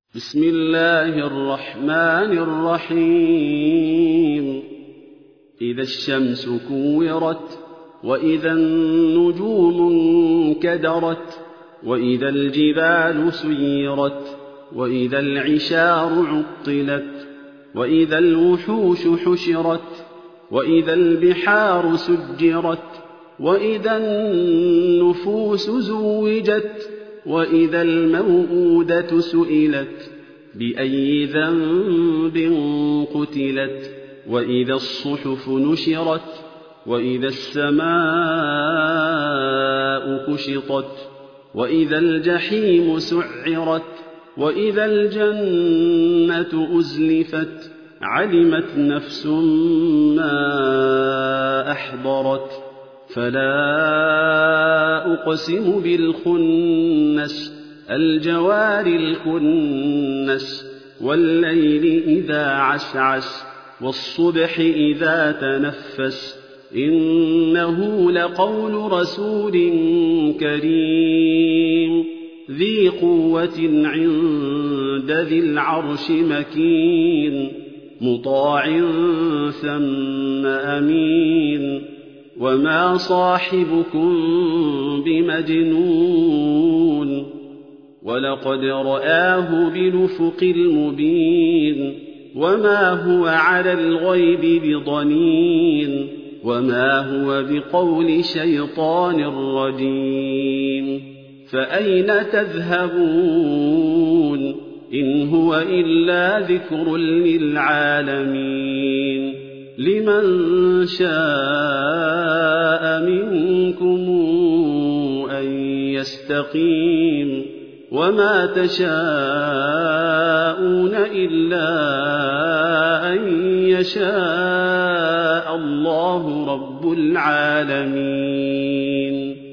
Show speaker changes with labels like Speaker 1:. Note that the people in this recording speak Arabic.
Speaker 1: بسم الله الرحمن الرحيم إذا الشمس كورت وإذا النجوم انكدرت وإذا الجبال سيرت وإذا العشار عطلت وإذا الوحوش حشرت وإذا البحار سجرت وإذا النفوس زوجت وإذا الموءودة سئلت بأي ذنب قتلت وإذا الصحف نشرت وإذا السماء كشطت وإذا الجحيم سعرت وإذا الجنة أزلفت علمت نفس ما أحضرت فلا أقسم بالخنس الجوار الكنس والليل إذا عسعس والصبح إذا تنفس إنه لقول رسول كريم ذي قوة عند ذي العرش مكين مطاع ثم أمين وما صاحبكم بمجنون ولقد رآه بالأفق المبين وما هو على الغيب بضنين وما هو بقول شيطان رجيم فأين تذهبون إن هو إلا ذكر للعالمين لمن شاء منكم أن يستقيم وما تشاءون إلا أن يشاء الله رب العالمين.